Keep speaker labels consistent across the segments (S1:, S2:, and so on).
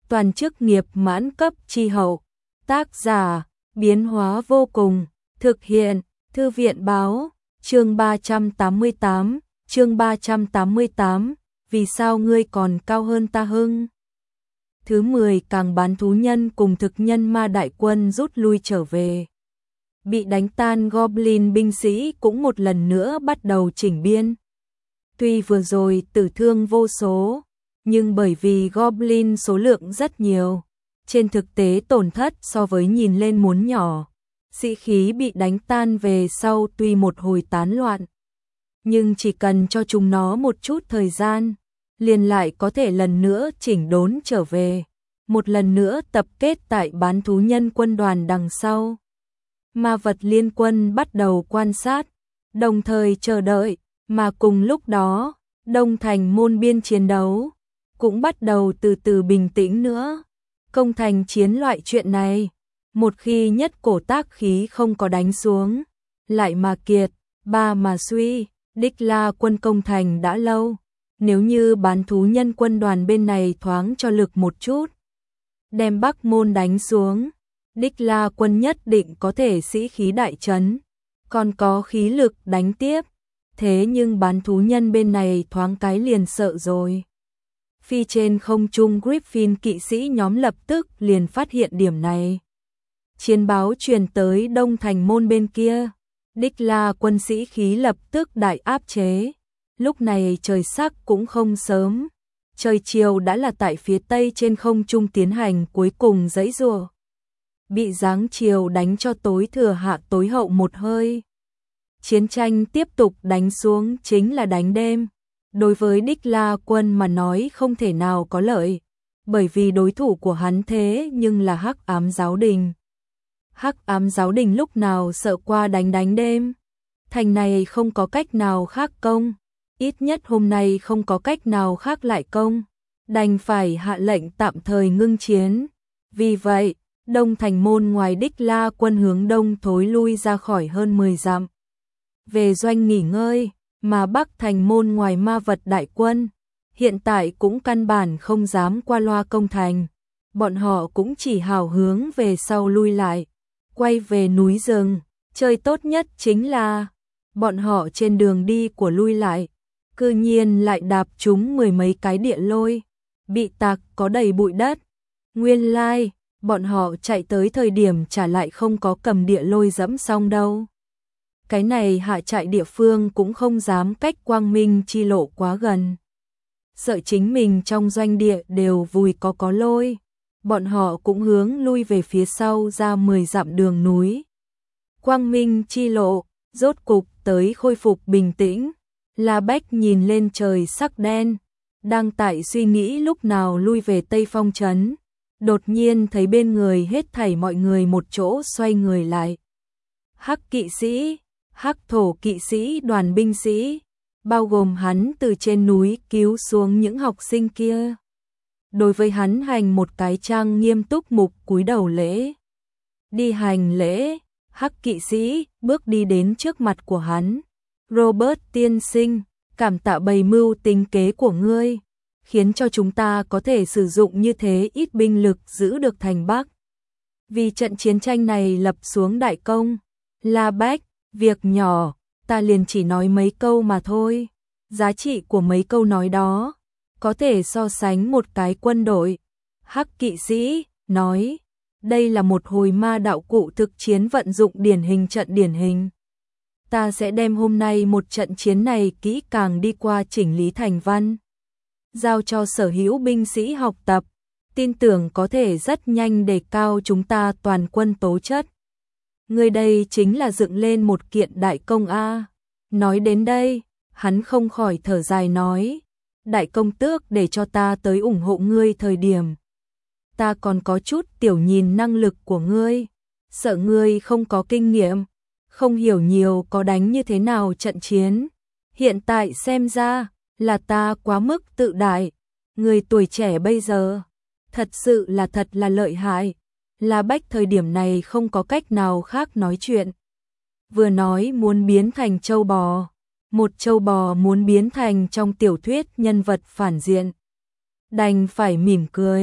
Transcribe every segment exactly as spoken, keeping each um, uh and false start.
S1: toàn chức nghiệp mãn cấp chi hậu. Tác giả, biến hóa vô cùng, thực hiện, Thư viện báo, chương ba trăm tám mươi tám, chương ba trăm tám mươi tám, vì sao ngươi còn cao hơn ta hưng? Thứ mười, càng bán thú nhân cùng thực nhân ma đại quân rút lui trở về. Bị đánh tan Goblin binh sĩ cũng một lần nữa bắt đầu chỉnh biên. Tuy vừa rồi tử thương vô số, nhưng bởi vì Goblin số lượng rất nhiều, trên thực tế tổn thất so với nhìn lên muốn nhỏ. Sĩ khí bị đánh tan về sau tuy một hồi tán loạn, nhưng chỉ cần cho chúng nó một chút thời gian, liền lại có thể lần nữa chỉnh đốn trở về, một lần nữa tập kết tại bán thú nhân quân đoàn đằng sau. Ma vật liên quân bắt đầu quan sát, đồng thời chờ đợi, mà cùng lúc đó, Đông Thành môn biên chiến đấu cũng bắt đầu từ từ bình tĩnh nữa. Công thành chiến loại chuyện này, một khi nhất cổ tác khí không có đánh xuống, lại mà kiệt, ba mà suy, đích la quân công thành đã lâu. Nếu như bán thú nhân quân đoàn bên này thoáng cho lực một chút, đem Bắc môn đánh xuống, đích la quân nhất định có thể sĩ khí đại trấn, còn có khí lực đánh tiếp. Thế nhưng bán thú nhân bên này thoáng cái liền sợ rồi. Phi trên không trung Griffin kỵ sĩ nhóm lập tức liền phát hiện điểm này. Chiến báo truyền tới Đông Thành môn bên kia, đích la quân sĩ khí lập tức đại áp chế. Lúc này trời sắc cũng không sớm, trời chiều đã là tại phía tây trên không trung tiến hành cuối cùng giãy giụa. Bị giáng chiều đánh cho tối thừa hạ tối hậu một hơi. Chiến tranh tiếp tục đánh xuống chính là đánh đêm. Đối với đích la quân mà nói không thể nào có lợi, bởi vì đối thủ của hắn thế nhưng là Hắc Ám Giáo Đình. Hắc Ám Giáo Đình lúc nào sợ qua đánh đánh đêm. Thành này không có cách nào khác công, ít nhất hôm nay không có cách nào khác lại công, đành phải hạ lệnh tạm thời ngưng chiến. Vì vậy, Đông Thành môn ngoài đích la quân hướng đông thối lui ra khỏi hơn mười dặm. Về doanh nghỉ ngơi, mà Bắc Thành môn ngoài ma vật đại quân, hiện tại cũng căn bản không dám qua loa công thành. Bọn họ cũng chỉ hào hướng về sau lui lại, quay về núi rừng. Chơi tốt nhất chính là, bọn họ trên đường đi của lui lại, cư nhiên lại đạp trúng mười mấy cái địa lôi, bị tạc có đầy bụi đất. Nguyên lai, like, bọn họ chạy tới thời điểm trả lại không có cầm địa lôi dẫm xong đâu. Cái này hạ trại địa phương cũng không dám cách quang minh chi lộ quá gần. Sợ chính mình trong doanh địa đều vùi có có lôi. Bọn họ cũng hướng lui về phía sau ra mười dặm đường núi. Quang minh chi lộ, rốt cục tới khôi phục bình tĩnh. La Bách nhìn lên trời sắc đen, đang tại suy nghĩ lúc nào lui về Tây Phong trấn. Đột nhiên thấy bên người hết thảy mọi người một chỗ xoay người lại. Hắc kỵ sĩ, Hắc thổ kỵ sĩ đoàn binh sĩ, bao gồm hắn từ trên núi cứu xuống những học sinh kia. Đối với hắn hành một cái trang nghiêm túc mục cúi đầu lễ. Đi hành lễ, Hắc kỵ sĩ bước đi đến trước mặt của hắn. Robert tiên sinh, cảm tạ bày mưu tính kế của ngươi, khiến cho chúng ta có thể sử dụng như thế ít binh lực giữ được thành Bắc. Vì trận chiến tranh này lập xuống đại công. La Bách, việc nhỏ, ta liền chỉ nói mấy câu mà thôi. Giá trị của mấy câu nói đó có thể so sánh một cái quân đội. Hắc kỵ sĩ nói, đây là một hồi ma đạo cụ thực chiến vận dụng điển hình trận điển hình. Ta sẽ đem hôm nay một trận chiến này kỹ càng đi qua chỉnh lý thành văn, giao cho sở hữu binh sĩ học tập, tin tưởng có thể rất nhanh đề cao chúng ta toàn quân tố chất. Người đây chính là dựng lên một kiện đại công a. Nói đến đây, hắn không khỏi thở dài nói, đại công tước để cho ta tới ủng hộ ngươi thời điểm. Ta còn có chút tiểu nhìn năng lực của ngươi, sợ ngươi không có kinh nghiệm, không hiểu nhiều có đánh như thế nào trận chiến. Hiện tại xem ra là ta quá mức tự đại, người tuổi trẻ bây giờ, thật sự là thật là lợi hại. La Bách thời điểm này không có cách nào khác nói chuyện. Vừa nói muốn biến thành châu bò, một châu bò muốn biến thành trong tiểu thuyết nhân vật phản diện. Đành phải mỉm cười,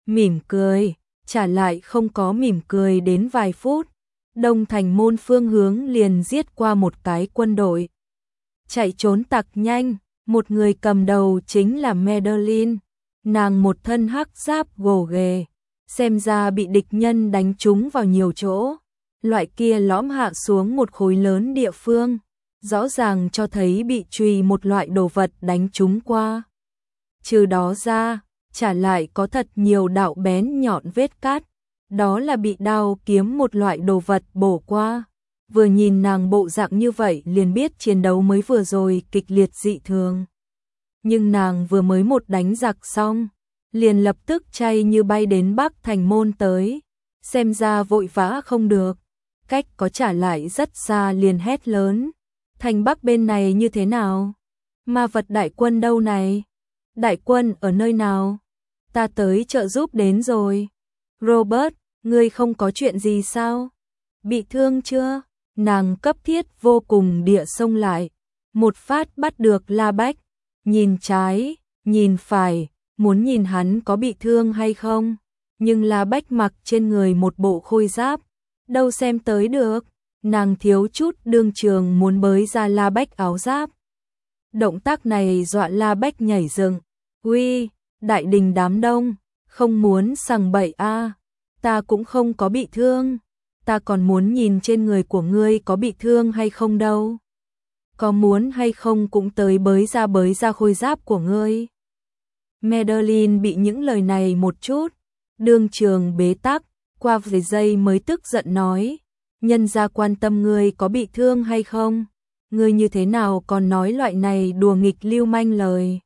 S1: mỉm cười, trả lại không có mỉm cười đến vài phút. Đông Thành Môn phương hướng liền giết qua một cái quân đội. Chạy trốn tặc nhanh, một người cầm đầu chính là Madeline. Nàng một thân hắc giáp gồ ghề, xem ra bị địch nhân đánh trúng vào nhiều chỗ. Loại kia lõm hạ xuống một khối lớn địa phương, rõ ràng cho thấy bị chùy một loại đồ vật đánh trúng qua. Trừ đó ra, trả lại có thật nhiều đạo bén nhọn vết cắt, đó là bị đao kiếm một loại đồ vật bổ qua. Vừa nhìn nàng bộ dạng như vậy liền biết chiến đấu mới vừa rồi kịch liệt dị thường. Nhưng nàng vừa mới một đánh giặc xong, liền lập tức chay như bay đến Bắc Thành Môn tới, xem ra vội vã không được. Cách có trả lại rất xa liền hét lớn, thành Bắc bên này như thế nào? Ma vật đại quân đâu này? Đại quân ở nơi nào? Ta tới trợ giúp đến rồi. Robert, ngươi không có chuyện gì sao? Bị thương chưa? Nàng cấp thiết vô cùng địa xông lại, một phát bắt được La Bách, nhìn trái, nhìn phải, muốn nhìn hắn có bị thương hay không. Nhưng La Bách mặc trên người một bộ khôi giáp, đâu xem tới được. Nàng thiếu chút đương trường muốn bới ra La Bách áo giáp. Động tác này dọa La Bách nhảy dựng. Uy, đại đình đám đông, không muốn sằng bậy a, ta cũng không có bị thương, ta còn muốn nhìn trên người của ngươi có bị thương hay không đâu. Có muốn hay không cũng tới bới ra bới ra khôi giáp của ngươi. Madeline bị những lời này một chút, đương trường bế tắc, qua vài giây mới tức giận nói, nhân gia quan tâm ngươi có bị thương hay không, ngươi như thế nào còn nói loại này đùa nghịch lưu manh lời.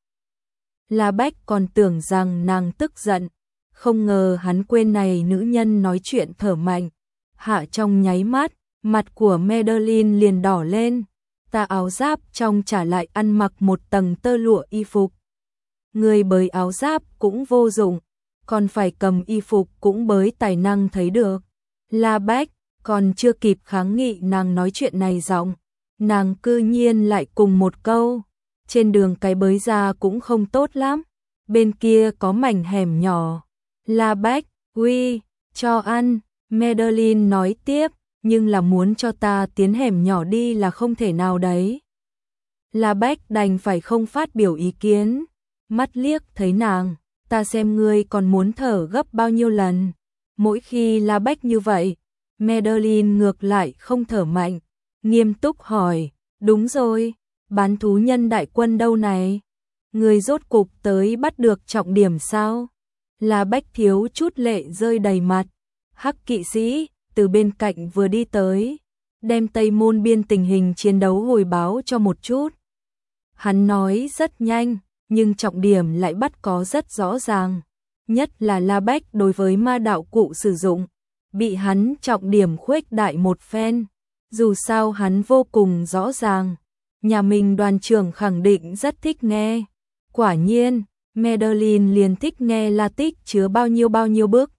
S1: La Bách còn tưởng rằng nàng tức giận, không ngờ hắn quên này nữ nhân nói chuyện thở mạnh. Hạ trong nháy mắt, mặt của Madeline liền đỏ lên, ta áo giáp trong trả lại ăn mặc một tầng tơ lụa y phục. Người bới áo giáp cũng vô dụng, còn phải cầm y phục cũng bới tài năng thấy được. La Bách còn chưa kịp kháng nghị nàng nói chuyện này giọng, nàng cư nhiên lại cùng một câu, trên đường cái bới ra cũng không tốt lắm, bên kia có mảnh hẻm nhỏ. La Bách, uy, cho ăn. Madeline nói tiếp, nhưng là muốn cho ta tiến hẻm nhỏ đi là không thể nào đấy. La Bách đành phải không phát biểu ý kiến, mắt liếc thấy nàng, ta xem ngươi còn muốn thở gấp bao nhiêu lần. Mỗi khi La Bách như vậy, Madeline ngược lại không thở mạnh, nghiêm túc hỏi, đúng rồi, bán thú nhân đại quân đâu này? Ngươi rốt cục tới bắt được trọng điểm sao? La Bách thiếu chút lệ rơi đầy mặt. Hắc kỵ sĩ từ bên cạnh vừa đi tới, đem Tây Môn Biên tình hình chiến đấu hồi báo cho một chút. Hắn nói rất nhanh, nhưng trọng điểm lại bắt có rất rõ ràng, nhất là La Bách đối với ma đạo cụ sử dụng, bị hắn trọng điểm khuếch đại một phen. Dù sao hắn vô cùng rõ ràng, nhà mình đoàn trưởng khẳng định rất thích nghe. Quả nhiên, Madeline liền thích nghe La Tích chứa bao nhiêu bao nhiêu bước.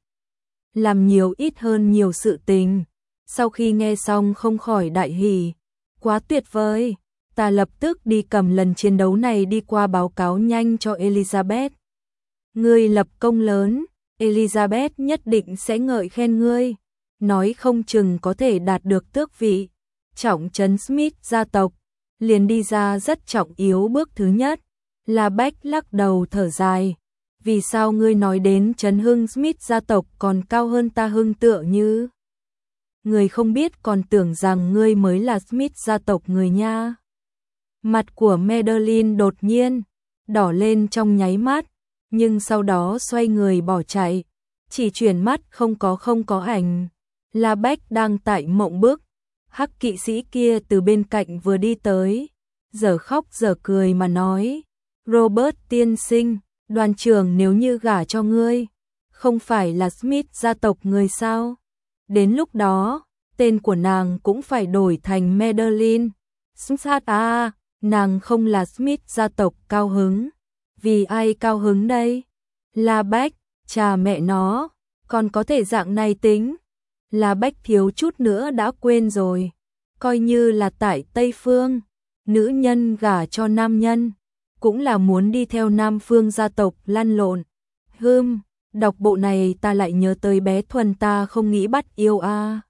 S1: Làm nhiều ít hơn nhiều sự tình. Sau khi nghe xong không khỏi đại hỉ. Quá tuyệt vời. Ta lập tức đi cầm lần chiến đấu này đi qua báo cáo nhanh cho Elizabeth. Ngươi lập công lớn, Elizabeth nhất định sẽ ngợi khen ngươi. Nói không chừng có thể đạt được tước vị. Trọng trấn Smith gia tộc. Liền đi ra rất trọng yếu bước thứ nhất. La Bách lắc đầu thở dài. Vì sao ngươi nói đến trấn hưng Smith gia tộc còn cao hơn ta hưng tựa như? Người không biết còn tưởng rằng ngươi mới là Smith gia tộc người nha. Mặt của Madeline đột nhiên đỏ lên trong nháy mắt, nhưng sau đó xoay người bỏ chạy, chỉ chuyển mắt không có không có ảnh. La Bách đang tại mộng bức, hắc kỵ sĩ kia từ bên cạnh vừa đi tới, giờ khóc giờ cười mà nói, Robert tiên sinh, đoàn trưởng nếu như gả cho ngươi, không phải là Smith gia tộc người sao? Đến lúc đó, tên của nàng cũng phải đổi thành Madeline. Smith à, nàng không là Smith gia tộc cao hứng. Vì ai cao hứng đây? La Bách, cha mẹ nó, còn có thể dạng này tính. La Bách thiếu chút nữa đã quên rồi. Coi như là tại Tây Phương, nữ nhân gả cho nam nhân, cũng là muốn đi theo nam phương gia tộc lăn lộn. Hừm, Đọc bộ này ta lại nhớ tới bé Thuần ta không nghĩ bắt yêu a.